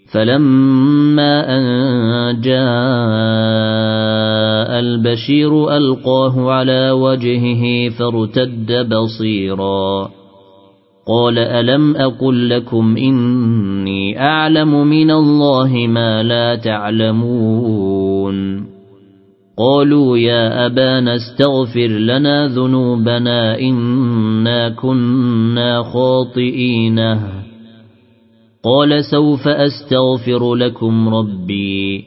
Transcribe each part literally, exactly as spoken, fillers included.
فلما أن جاء البشير ألقاه على وجهه فارتد بصيرا قال ألم أقل لكم إني أعلم من الله ما لا تعلمون قالوا يا أبانا استغفر لنا ذنوبنا إنا كنا خاطئين قال سوف أستغفر لكم ربي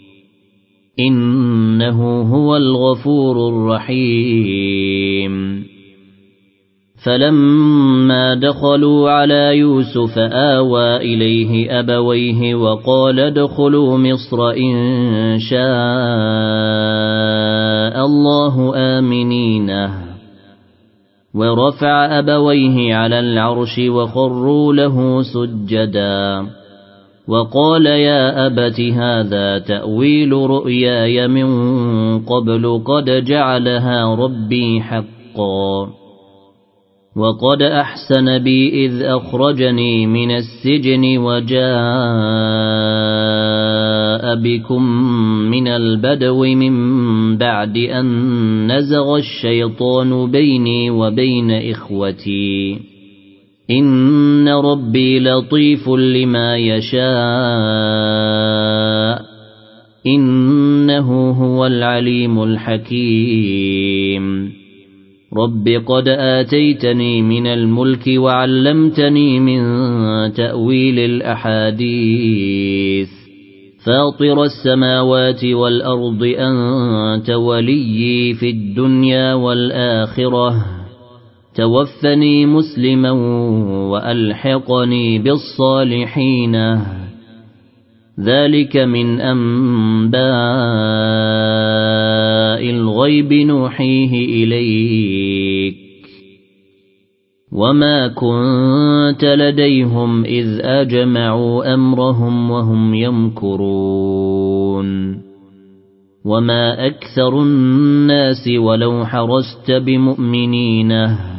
إنه هو الغفور الرحيم فلما دخلوا على يوسف آوى إليه أبويه وقال ادخلوا مصر إن شاء الله آمنين ورفع أبويه على العرش وخروا له سجدا وقال يا أبت هذا تأويل رؤياي من قبل قد جعلها ربي حقا وقد أحسن بي إذ أخرجني من السجن وجاء بكم من البدو من بعد أن نزغ الشيطان بيني وبين إخوتي إن ربي لطيف لما يشاء إنه هو العليم الحكيم رب قد آتيتني من الملك وعلمتني من تأويل الأحاديث فاطر السماوات والأرض أنت وليي في الدنيا والآخرة توفني مسلما وألحقني بالصالحين ذلك من أنباء الغيب نوحيه إليك وما كنت لديهم إذ أجمعوا أمرهم وهم يمكرون وما أكثر الناس ولو حرصت بمؤمنين